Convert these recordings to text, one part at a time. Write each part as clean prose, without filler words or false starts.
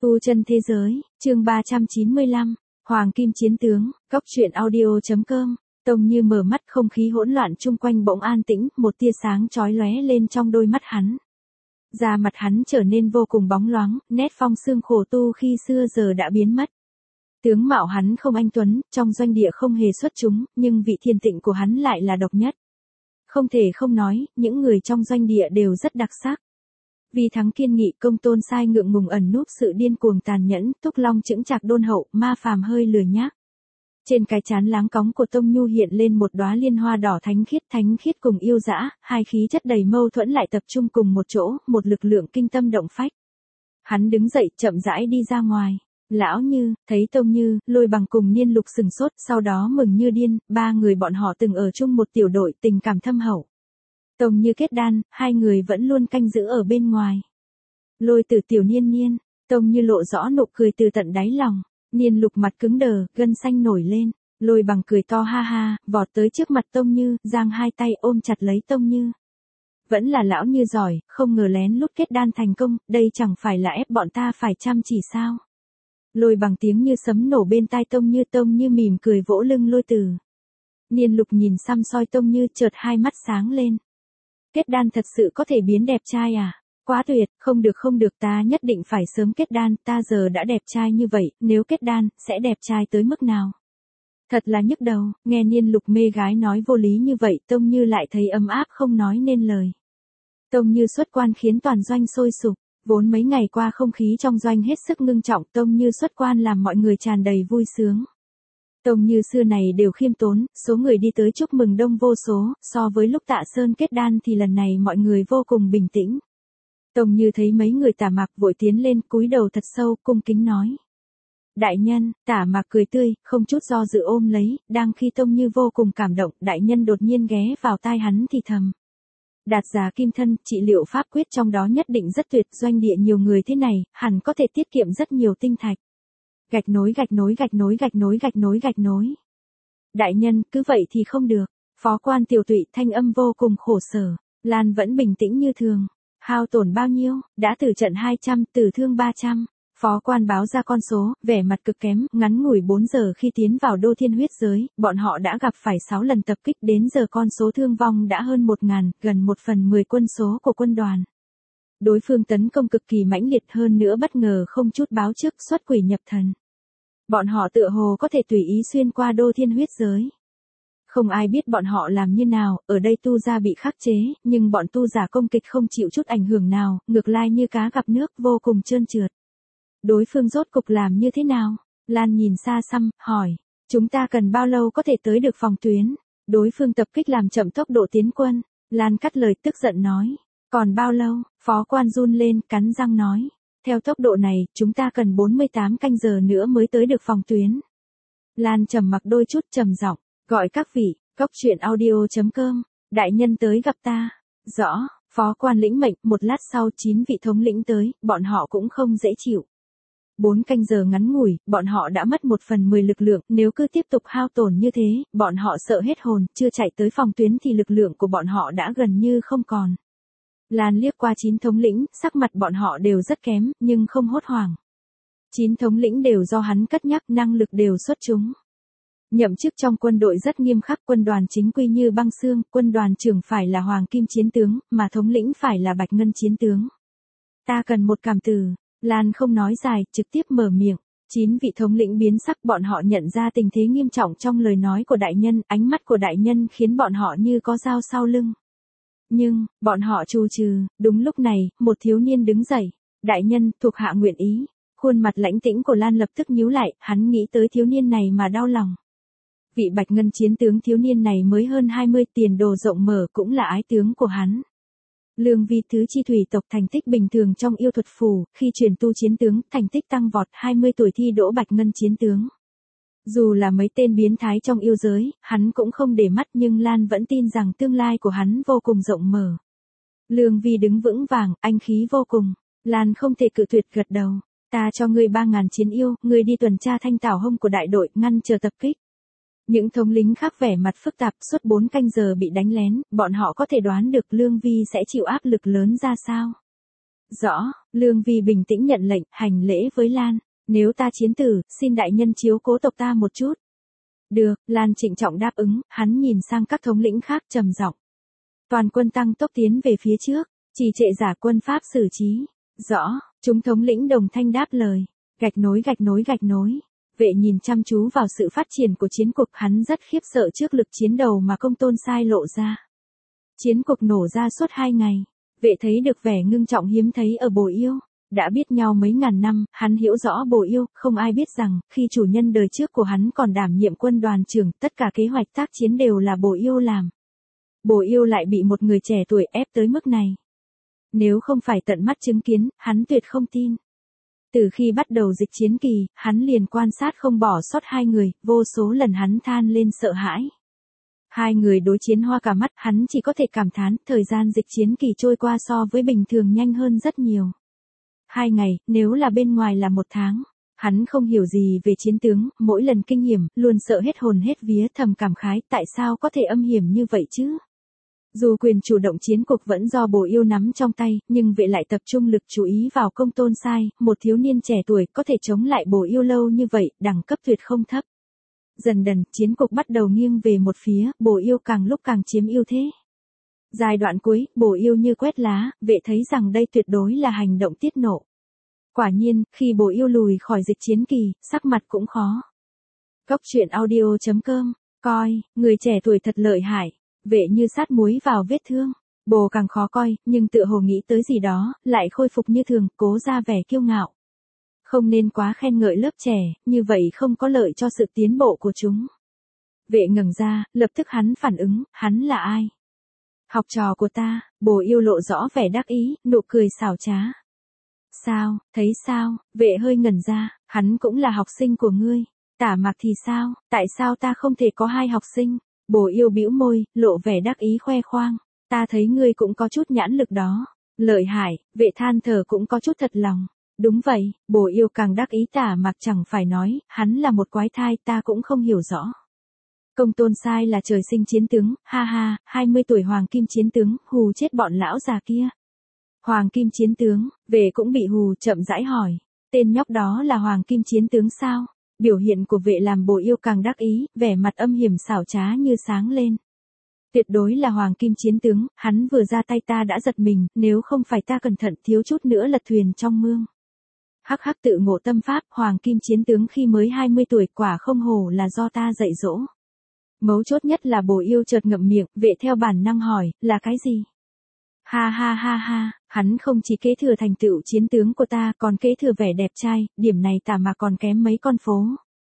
Tu chân thế giới, chương 395, Hoàng Kim Chiến Tướng, Cốc truyện audio.com. Tông Như mở mắt, không khí hỗn loạn chung quanh bỗng an tĩnh, một tia sáng chói lóe lên trong đôi mắt hắn. Da mặt hắn trở nên vô cùng bóng loáng, nét phong sương khổ tu khi xưa giờ đã biến mất. Tướng mạo hắn không anh tuấn, trong doanh địa không hề xuất chúng, nhưng vị thiền tịnh của hắn lại là độc nhất. Không thể không nói, những người trong doanh địa đều rất đặc sắc. Vì thắng kiên nghị, Công Tôn Sai ngượng ngùng ẩn núp sự điên cuồng tàn nhẫn, Túc Long chững chạc đôn hậu, Ma Phàm hơi lười nhác. Trên cái trán láng cóng của Tông Nhu hiện lên một đóa liên hoa đỏ thánh khiết cùng yêu dã, hai khí chất đầy mâu thuẫn lại tập trung cùng một chỗ, một lực lượng kinh tâm động phách. Hắn đứng dậy, chậm rãi đi ra ngoài. Lão Như, thấy Tông Như, Lôi Bằng cùng Niên Lục sừng sốt, sau đó mừng như điên, ba người bọn họ từng ở chung một tiểu đội, tình cảm thâm hậu. Tông Như kết đan, hai người vẫn luôn canh giữ ở bên ngoài. Lôi Tử tiểu Niên, Tông Như lộ rõ nụ cười từ tận đáy lòng. Niên Lục mặt cứng đờ, gân xanh nổi lên. Lôi Bằng cười to ha ha, vọt tới trước mặt Tông Như, giang hai tay ôm chặt lấy Tông Như. Vẫn là lão Như giỏi, không ngờ lén lút kết đan thành công, đây chẳng phải là ép bọn ta phải chăm chỉ sao? Lôi Bằng tiếng như sấm nổ bên tai Tông Như mỉm cười vỗ lưng Lôi Tử. Niên Lục nhìn xăm soi Tông Như, chợt hai mắt sáng lên. Kết đan thật sự có thể biến đẹp trai à? Quá tuyệt, không được, ta nhất định phải sớm kết đan, ta giờ đã đẹp trai như vậy, nếu kết đan, sẽ đẹp trai tới mức nào? Thật là nhức đầu, nghe Niên Lục mê gái nói vô lý như vậy, Tông Như lại thấy ấm áp không nói nên lời. Tông Như xuất quan khiến toàn doanh sôi sục, vốn mấy ngày qua không khí trong doanh hết sức ngưng trọng, Tông Như xuất quan làm mọi người tràn đầy vui sướng. Tông Như xưa này đều khiêm tốn, số người đi tới chúc mừng đông vô số, so với lúc Tạ Sơn kết đan thì lần này mọi người vô cùng bình tĩnh. Tông Như thấy mấy người Tả Mạc vội tiến lên, cúi đầu thật sâu, cung kính nói. Đại nhân, Tả Mạc cười tươi, không chút do dự ôm lấy, đang khi Tông Như vô cùng cảm động, đại nhân đột nhiên ghé vào tai hắn thì thầm. Đạt giả kim thân, trị liệu pháp quyết trong đó nhất định rất tuyệt, doanh địa nhiều người thế này, hẳn có thể tiết kiệm rất nhiều tinh thạch. Gạch nối. Đại nhân, cứ vậy thì không được. Phó quan Tiểu Tụy thanh âm vô cùng khổ sở. Lan vẫn bình tĩnh như thường. Hao tổn bao nhiêu? Đã tử trận 200, tử thương 300. Phó quan báo ra con số, vẻ mặt cực kém, ngắn ngủi 4 giờ khi tiến vào Đô Thiên huyết giới, bọn họ đã gặp phải 6 lần tập kích, đến giờ con số thương vong đã hơn 1.000, gần 1/10 quân số của quân đoàn. Đối phương tấn công cực kỳ mãnh liệt, hơn nữa bất ngờ không chút báo trước, xuất quỷ nhập thần. Bọn họ tựa hồ có thể tùy ý xuyên qua Đô Thiên huyết giới. Không ai biết bọn họ làm như nào, ở đây tu gia bị khắc chế, nhưng bọn tu giả công kích không chịu chút ảnh hưởng nào, ngược lại như cá gặp nước, vô cùng trơn trượt. Đối phương rốt cục làm như thế nào? Lan nhìn xa xăm, hỏi. Chúng ta cần bao lâu có thể tới được phòng tuyến? Đối phương tập kích làm chậm tốc độ tiến quân. Lan cắt lời tức giận nói. Còn bao lâu? Phó quan run lên, cắn răng nói. Theo tốc độ này, chúng ta cần 48 canh giờ nữa mới tới được phòng tuyến. Lan trầm mặc đôi chút, trầm giọng, gọi các vị, Cốc truyện audio.com, đại nhân tới gặp ta. Rõ, phó quan lĩnh mệnh, một lát sau 9 vị thống lĩnh tới, bọn họ cũng không dễ chịu. 4 canh giờ ngắn ngủi, bọn họ đã mất 1/10 lực lượng, nếu cứ tiếp tục hao tổn như thế, bọn họ sợ hết hồn, chưa chạy tới phòng tuyến thì lực lượng của bọn họ đã gần như không còn. Lan liếc qua 9 thống lĩnh, sắc mặt bọn họ đều rất kém, nhưng không hốt hoảng. 9 thống lĩnh đều do hắn cất nhắc, năng lực đều xuất chúng. Nhậm chức trong quân đội rất nghiêm khắc, quân đoàn chính quy như băng xương, quân đoàn trưởng phải là Hoàng Kim Chiến Tướng, mà thống lĩnh phải là Bạch Ngân Chiến Tướng. Ta cần một cảm từ. Lan không nói dài, trực tiếp mở miệng. 9 vị thống lĩnh biến sắc, bọn họ nhận ra tình thế nghiêm trọng trong lời nói của đại nhân, ánh mắt của đại nhân khiến bọn họ như có dao sau lưng. Nhưng, bọn họ trù trừ, đúng lúc này, một thiếu niên đứng dậy. Đại nhân, thuộc hạ nguyện ý. Khuôn mặt lãnh tĩnh của Lan lập tức nhíu lại, hắn nghĩ tới thiếu niên này mà đau lòng. Vị Bạch Ngân Chiến Tướng thiếu niên này mới hơn 20, tiền đồ rộng mở, cũng là ái tướng của hắn. Lương Vi thứ chi thủy tộc, thành tích bình thường trong yêu thuật phù, khi chuyển tu chiến tướng, thành tích tăng vọt, 20 tuổi thi đỗ Bạch Ngân Chiến Tướng. Dù là mấy tên biến thái trong yêu giới, hắn cũng không để mắt, nhưng Lan vẫn tin rằng tương lai của hắn vô cùng rộng mở. Lương Vi đứng vững vàng, anh khí vô cùng. Lan không thể cự tuyệt, gật đầu. Ta cho ngươi 3.000 chiến yêu, ngươi đi tuần tra thanh tảo hông của đại đội, ngăn chờ tập kích. Những thống lính khác vẻ mặt phức tạp, suốt 4 canh giờ bị đánh lén, bọn họ có thể đoán được Lương Vi sẽ chịu áp lực lớn ra sao. Rõ, Lương Vi bình tĩnh nhận lệnh, hành lễ với Lan. Nếu ta chiến tử, xin đại nhân chiếu cố tộc ta một chút. Được, Lan trịnh trọng đáp ứng, hắn nhìn sang các thống lĩnh khác trầm giọng. Toàn quân tăng tốc tiến về phía trước, trì trệ giả quân pháp xử trí. Rõ, chúng thống lĩnh đồng thanh đáp lời. Gạch nối gạch nối gạch nối. Vệ nhìn chăm chú vào sự phát triển của chiến cuộc, hắn rất khiếp sợ trước lực chiến đầu mà Công Tôn Sai lộ ra. Chiến cuộc nổ ra suốt 2 ngày. Vệ thấy được vẻ ngưng trọng hiếm thấy ở Bồ Yêu. Đã biết nhau mấy ngàn năm, hắn hiểu rõ Bồ Yêu, không ai biết rằng, khi chủ nhân đời trước của hắn còn đảm nhiệm quân đoàn trưởng, tất cả kế hoạch tác chiến đều là Bồ Yêu làm. Bồ Yêu lại bị một người trẻ tuổi ép tới mức này. Nếu không phải tận mắt chứng kiến, hắn tuyệt không tin. Từ khi bắt đầu dịch chiến kỳ, hắn liền quan sát không bỏ sót 2 người, vô số lần hắn than lên sợ hãi. 2 người đối chiến hoa cả mắt, hắn chỉ có thể cảm thán, thời gian dịch chiến kỳ trôi qua so với bình thường nhanh hơn rất nhiều. 2 ngày, nếu là bên ngoài là 1 tháng. Hắn không hiểu gì về chiến tướng, mỗi lần kinh hiểm, luôn sợ hết hồn hết vía, thầm cảm khái, tại sao có thể âm hiểm như vậy chứ? Dù quyền chủ động chiến cuộc vẫn do Bồ Yêu nắm trong tay, nhưng vệ lại tập trung lực chú ý vào Công Tôn Sai, một thiếu niên trẻ tuổi có thể chống lại Bồ Yêu lâu như vậy, đẳng cấp tuyệt không thấp. Dần dần, chiến cuộc bắt đầu nghiêng về một phía, Bồ Yêu càng lúc càng chiếm ưu thế. Giai đoạn cuối, Bồ Yêu như quét lá, vệ thấy rằng đây tuyệt đối là hành động tiết nộ. Quả nhiên, khi Bồ Yêu lùi khỏi dịch chiến kỳ, sắc mặt cũng khó. Góc truyện audio.com, coi, người trẻ tuổi thật lợi hại. Vệ như sát muối vào vết thương. Bồ càng khó coi, nhưng tựa hồ nghĩ tới gì đó, lại khôi phục như thường, cố ra vẻ kiêu ngạo. Không nên quá khen ngợi lớp trẻ, như vậy không có lợi cho sự tiến bộ của chúng. Vệ ngẩng ra, lập tức hắn phản ứng, hắn là ai? Học trò của ta. Bồ Yêu lộ rõ vẻ đắc ý, nụ cười xảo trá. Sao, thấy sao? Vệ hơi ngẩn ra, hắn cũng là học sinh của ngươi. Tả Mạc thì sao, tại sao ta không thể có 2 học sinh? Bồ Yêu bĩu môi, lộ vẻ đắc ý khoe khoang. Ta thấy ngươi cũng có chút nhãn lực đó. Lợi hại, vệ than thở cũng có chút thật lòng. Đúng vậy, Bồ Yêu càng đắc ý. Tả Mạc chẳng phải nói, hắn là một quái thai, ta cũng không hiểu rõ. Công Tôn Sai là trời sinh chiến tướng, ha ha, 20 tuổi hoàng kim chiến tướng, hù chết bọn lão già kia. Hoàng kim chiến tướng, vệ cũng bị hù, chậm rãi hỏi. Tên nhóc đó là hoàng kim chiến tướng sao? Biểu hiện của vệ làm Bồ Yêu càng đắc ý, vẻ mặt âm hiểm xảo trá như sáng lên. Tuyệt đối là hoàng kim chiến tướng, hắn vừa ra tay ta đã giật mình, nếu không phải ta cẩn thận thiếu chút nữa lật thuyền trong mương. Hắc hắc tự ngộ tâm pháp, hoàng kim chiến tướng khi mới 20 tuổi quả không hổ là do ta dạy dỗ. Mấu chốt nhất là Bồ Yêu chợt ngậm miệng, vệ theo bản năng hỏi, là cái gì? Ha ha ha ha, hắn không chỉ kế thừa thành tựu chiến tướng của ta, còn kế thừa vẻ đẹp trai, điểm này Tả Mạc còn kém mấy con phố.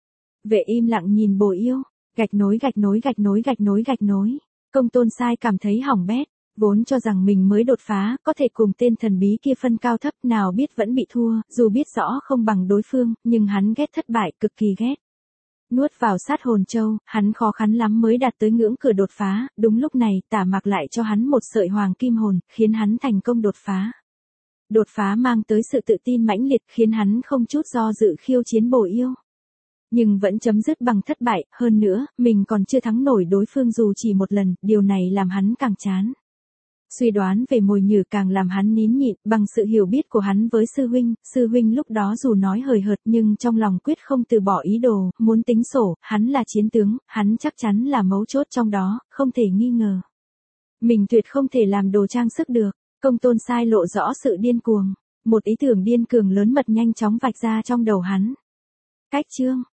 Vệ im lặng nhìn Bồ Yêu, gạch nối gạch nối gạch nối gạch nối gạch nối. Công Tôn Sai cảm thấy hỏng bét, vốn cho rằng mình mới đột phá, có thể cùng tên thần bí kia phân cao thấp, nào biết vẫn bị thua, dù biết rõ không bằng đối phương, nhưng hắn ghét thất bại, cực kỳ ghét. Nuốt vào sát hồn châu, hắn khó khăn lắm mới đạt tới ngưỡng cửa đột phá, đúng lúc này Tả Mạc lại cho hắn một sợi hoàng kim hồn, khiến hắn thành công đột phá. Đột phá mang tới sự tự tin mãnh liệt, khiến hắn không chút do dự khiêu chiến Bồ Yêu. Nhưng vẫn chấm dứt bằng thất bại, hơn nữa, mình còn chưa thắng nổi đối phương dù chỉ một lần, điều này làm hắn càng chán. Suy đoán về mồi nhử càng làm hắn nín nhịn, bằng sự hiểu biết của hắn với sư huynh lúc đó dù nói hời hợt nhưng trong lòng quyết không từ bỏ ý đồ, muốn tính sổ, hắn là chiến tướng, hắn chắc chắn là mấu chốt trong đó, không thể nghi ngờ. Mình tuyệt không thể làm đồ trang sức được. Công Tôn Sai lộ rõ sự điên cuồng, một ý tưởng điên cường lớn mật nhanh chóng vạch ra trong đầu hắn. Cách chương